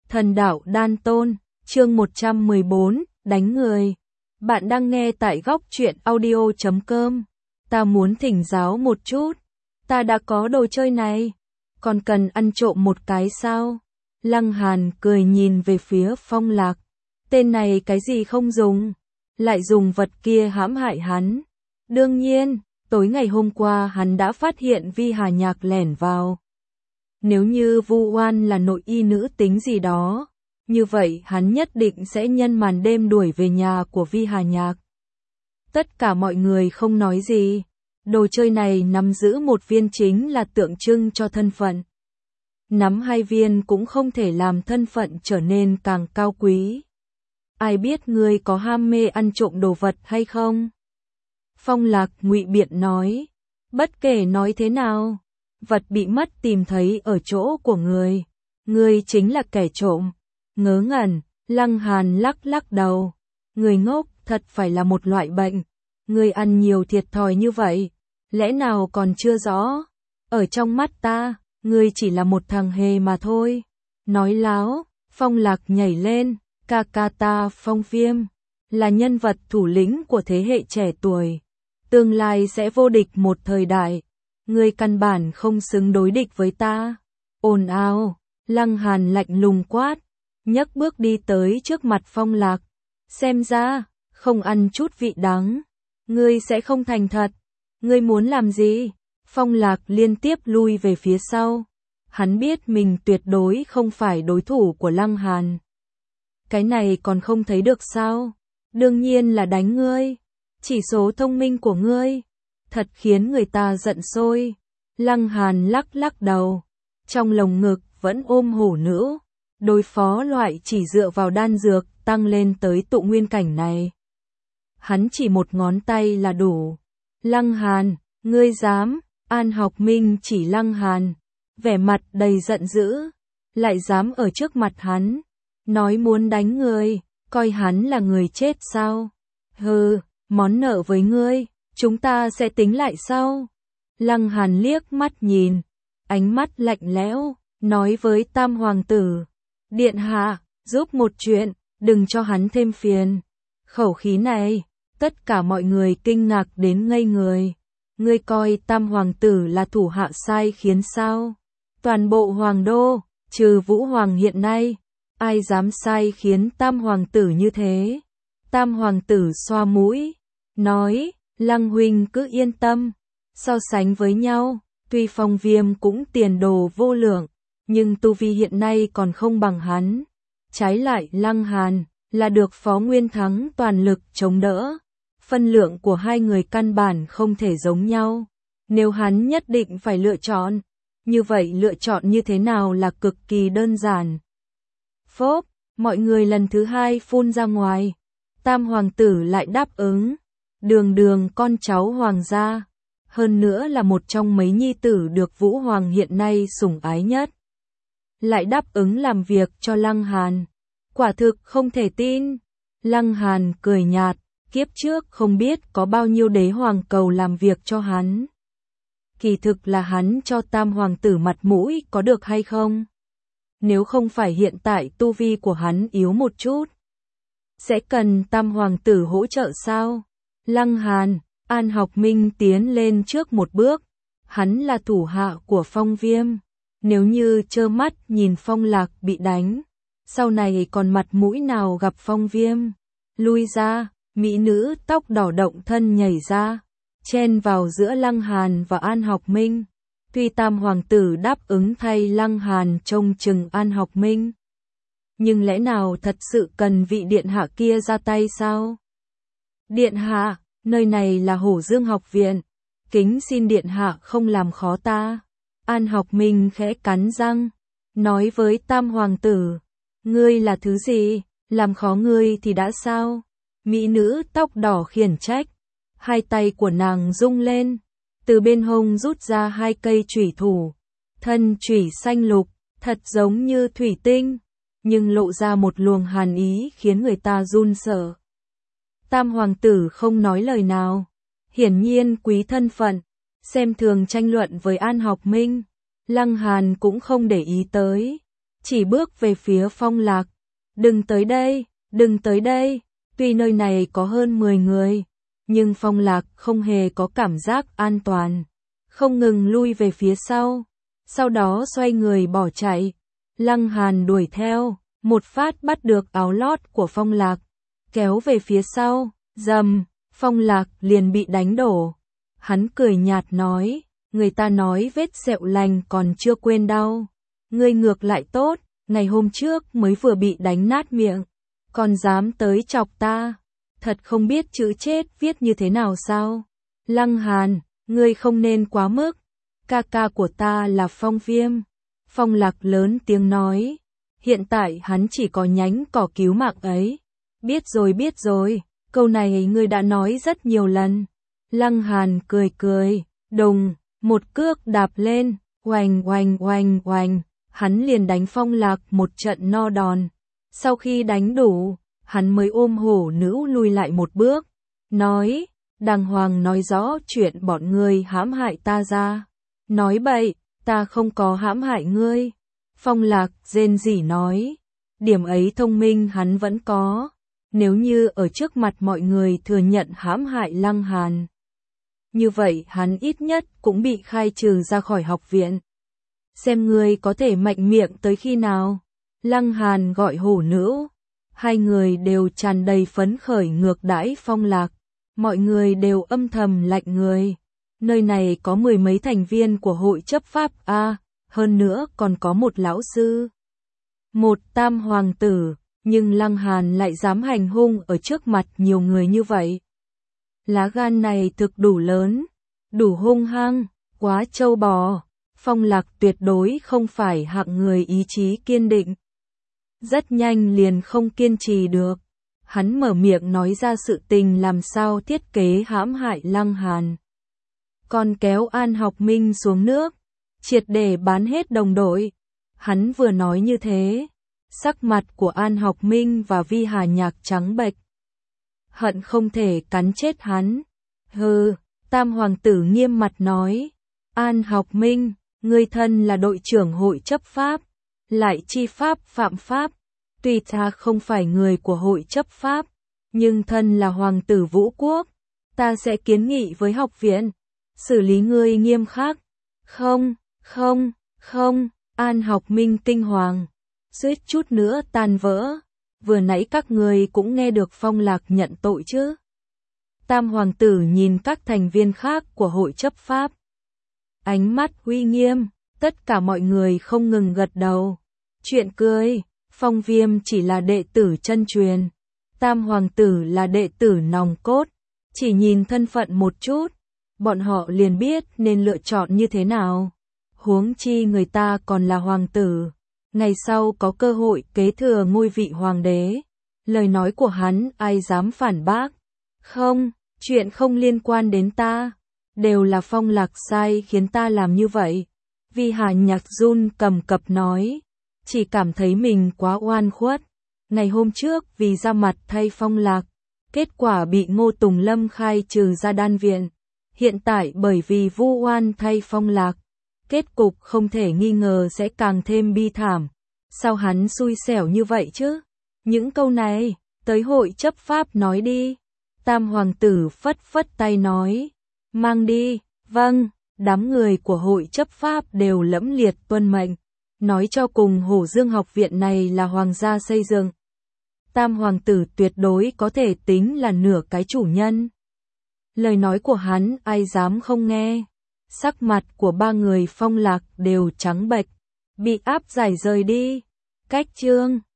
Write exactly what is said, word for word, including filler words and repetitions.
Thần đạo đan tôn, chương một trăm mười bốn, đánh người. Bạn đang nghe tại góc truyện audio chấm com. Ta muốn thỉnh giáo một chút. Ta đã có đồ chơi này. Còn cần ăn trộm một cái sao? Lăng Hàn cười nhìn về phía Phong Lạc. Tên này cái gì không dùng? Lại dùng vật kia hãm hại hắn. Đương nhiên, tối ngày hôm qua hắn đã phát hiện Vi Hà Nhạc lẻn vào. Nếu như Vu Oan là nội y nữ tính gì đó, như vậy hắn nhất định sẽ nhân màn đêm đuổi về nhà của Vi Hà Nhạc. Tất cả mọi người không nói gì. Đồ chơi này nắm giữ một viên chính là tượng trưng cho thân phận. Nắm hai viên cũng không thể làm thân phận trở nên càng cao quý. Ai biết ngươi có ham mê ăn trộm đồ vật hay không? Phong Lạc ngụy biện nói. Bất kể nói thế nào, vật bị mất tìm thấy ở chỗ của người. Ngươi chính là kẻ trộm. Ngớ ngẩn, Lăng Hàn lắc lắc đầu. Người ngốc thật phải là một loại bệnh. Ngươi ăn nhiều thiệt thòi như vậy, lẽ nào còn chưa rõ? Ở trong mắt ta, ngươi chỉ là một thằng hề mà thôi. Nói láo, Phong Lạc nhảy lên. Ca ca ta Phong Viêm là nhân vật thủ lĩnh của thế hệ trẻ tuổi. Tương lai sẽ vô địch một thời đại. Ngươi căn bản không xứng đối địch với ta. Ồn ào, Lăng Hàn lạnh lùng quát, nhấc bước đi tới trước mặt Phong Lạc. Xem ra, không ăn chút vị đắng, ngươi sẽ không thành thật. Ngươi muốn làm gì? Phong Lạc liên tiếp lui về phía sau. Hắn biết mình tuyệt đối không phải đối thủ của Lăng Hàn. Cái này còn không thấy được sao? Đương nhiên là đánh ngươi. Chỉ số thông minh của ngươi thật khiến người ta giận sôi. Lăng Hàn lắc lắc đầu, trong lồng ngực vẫn ôm hổ nữ. Đối phó loại chỉ dựa vào đan dược tăng lên tới tụ nguyên cảnh này, hắn chỉ một ngón tay là đủ. Lăng Hàn, ngươi dám? An Học Minh chỉ Lăng Hàn, vẻ mặt đầy giận dữ, lại dám ở trước mặt hắn nói muốn đánh người, coi hắn là người chết sao? Hừ, món nợ với ngươi, chúng ta sẽ tính lại sau. Lăng Hàn liếc mắt nhìn, ánh mắt lạnh lẽo, nói với Tam Hoàng tử. Điện hạ, giúp một chuyện, đừng cho hắn thêm phiền. Khẩu khí này, tất cả mọi người kinh ngạc đến ngây người. Ngươi coi Tam Hoàng tử là thủ hạ sai khiến sao? Toàn bộ Hoàng đô, trừ Vũ Hoàng hiện nay, ai dám sai khiến Tam Hoàng tử như thế? Tam Hoàng tử xoa mũi, nói, Lăng huynh cứ yên tâm. So sánh với nhau, tuy Phong Viêm cũng tiền đồ vô lượng, nhưng tu vi hiện nay còn không bằng hắn. Trái lại Lăng Hàn là được Phó Nguyên Thắng toàn lực chống đỡ. Phân lượng của hai người căn bản không thể giống nhau. Nếu hắn nhất định phải lựa chọn, như vậy lựa chọn như thế nào là cực kỳ đơn giản. Phốp, mọi người lần thứ hai phun ra ngoài. Tam Hoàng tử lại đáp ứng. Đường đường con cháu Hoàng gia, hơn nữa là một trong mấy nhi tử được Vũ Hoàng hiện nay sủng ái nhất, lại đáp ứng làm việc cho Lăng Hàn. Quả thực không thể tin. Lăng Hàn cười nhạt, kiếp trước không biết có bao nhiêu đế hoàng cầu làm việc cho hắn. Kỳ thực là hắn cho Tam Hoàng tử mặt mũi có được hay không? Nếu không phải hiện tại tu vi của hắn yếu một chút, sẽ cần Tam Hoàng tử hỗ trợ sao? Lăng Hàn, An Học Minh tiến lên trước một bước. Hắn là thủ hạ của Phong Viêm. Nếu như trơ mắt nhìn Phong Lạc bị đánh, sau này còn mặt mũi nào gặp Phong Viêm? Lui ra, mỹ nữ tóc đỏ động thân nhảy ra, chen vào giữa Lăng Hàn và An Học Minh. Tuy Tam Hoàng tử đáp ứng thay Lăng Hàn trông chừng An Học Minh, nhưng lẽ nào thật sự cần vị điện hạ kia ra tay sao? Điện hạ, nơi này là Hổ Dương học viện, kính xin điện hạ không làm khó ta. An Học Minh khẽ cắn răng, nói với Tam Hoàng tử, ngươi là thứ gì, làm khó ngươi thì đã sao? Mỹ nữ tóc đỏ khiển trách, hai tay của nàng rung lên, từ bên hông rút ra hai cây chủy thủ, thân chủy xanh lục, thật giống như thủy tinh, nhưng lộ ra một luồng hàn ý khiến người ta run sợ. Tam Hoàng tử không nói lời nào, hiển nhiên quý thân phận, xem thường tranh luận với An Học Minh. Lăng Hàn cũng không để ý tới, chỉ bước về phía Phong Lạc. Đừng tới đây, đừng tới đây. Tuy nơi này có hơn mười người, nhưng Phong Lạc không hề có cảm giác an toàn, không ngừng lui về phía sau, sau đó xoay người bỏ chạy. Lăng Hàn đuổi theo, một phát bắt được áo lót của Phong Lạc, kéo về phía sau, rầm, Phong Lạc liền bị đánh đổ. Hắn cười nhạt nói, người ta nói vết sẹo lành còn chưa quên đau. Ngươi ngược lại tốt, ngày hôm trước mới vừa bị đánh nát miệng, còn dám tới chọc ta. Thật không biết chữ chết viết như thế nào sao? Lăng Hàn, ngươi không nên quá mức. Ca ca của ta là Phong Viêm. Phong Lạc lớn tiếng nói. Hiện tại hắn chỉ có nhánh cỏ cứu mạng ấy. Biết rồi biết rồi, câu này ngươi đã nói rất nhiều lần. Lăng Hàn cười cười, đùng, một cước đạp lên, oành oành oành oành, hắn liền đánh Phong Lạc một trận no đòn. Sau khi đánh đủ, hắn mới ôm hổ nữ lùi lại một bước, nói, đàng hoàng nói rõ chuyện bọn ngươi hãm hại ta ra. Nói bậy, ta không có hãm hại ngươi. Phong Lạc rên rỉ nói, điểm ấy thông minh hắn vẫn có. Nếu như ở trước mặt mọi người thừa nhận hãm hại Lăng Hàn, như vậy hắn ít nhất cũng bị khai trừ ra khỏi học viện. Xem ngươi có thể mạnh miệng tới khi nào. Lăng Hàn gọi hổ nữ. Hai người đều tràn đầy phấn khởi ngược đãi Phong Lạc. Mọi người đều âm thầm lạnh người. Nơi này có mười mấy thành viên của hội chấp pháp A, hơn nữa còn có một lão sư, một tam hoàng tử, nhưng Lăng Hàn lại dám hành hung ở trước mặt nhiều người như vậy. Lá gan này thực đủ lớn, đủ hung hăng, quá trâu bò. Phong Lạc tuyệt đối không phải hạng người ý chí kiên định. Rất nhanh liền không kiên trì được. Hắn mở miệng nói ra sự tình làm sao thiết kế hãm hại Lăng Hàn. Còn kéo An Học Minh xuống nước, triệt để bán hết đồng đội. Hắn vừa nói như thế, sắc mặt của An Học Minh và Vi Hà Nhạc trắng bệch, hận không thể cắn chết hắn. Hừ, tam hoàng tử nghiêm mặt nói, An Học Minh, ngươi thân là đội trưởng hội chấp pháp, lại chi pháp phạm pháp. Tuy ta không phải người của hội chấp pháp, nhưng thân là hoàng tử Vũ Quốc, ta sẽ kiến nghị với học viện, xử lý ngươi nghiêm khắc. Không, không, không, An Học Minh kinh hoàng, suýt chút nữa tan vỡ. Vừa nãy các người cũng nghe được Phong Lạc nhận tội chứ. Tam hoàng tử nhìn các thành viên khác của hội chấp pháp, ánh mắt uy nghiêm, tất cả mọi người không ngừng gật đầu. Chuyện cười, Phong Viêm chỉ là đệ tử chân truyền, tam hoàng tử là đệ tử nòng cốt, chỉ nhìn thân phận một chút, bọn họ liền biết nên lựa chọn như thế nào. Huống chi người ta còn là hoàng tử, ngày sau có cơ hội kế thừa ngôi vị hoàng đế. Lời nói của hắn ai dám phản bác? Không, chuyện không liên quan đến ta, đều là Phong Lạc sai khiến ta làm như vậy. Vi Hà Nhạc run cầm cập nói, chỉ cảm thấy mình quá oan khuất. Ngày hôm trước vì ra mặt thay Phong Lạc, kết quả bị Ngô Tùng Lâm khai trừ ra đan viện. Hiện tại bởi vì vu oan thay Phong Lạc, kết cục không thể nghi ngờ sẽ càng thêm bi thảm. Sao hắn xui xẻo như vậy chứ? Những câu này, tới hội chấp pháp nói đi. Tam hoàng tử phất phất tay nói, mang đi. Vâng, đám người của hội chấp pháp đều lẫm liệt tuân mệnh. Nói cho cùng Hổ Dương học viện này là hoàng gia xây dựng. Tam hoàng tử tuyệt đối có thể tính là nửa cái chủ nhân. Lời nói của hắn ai dám không nghe. Sắc mặt của ba người Phong Lạc đều trắng bệch, bị áp giải rời đi. Cách chương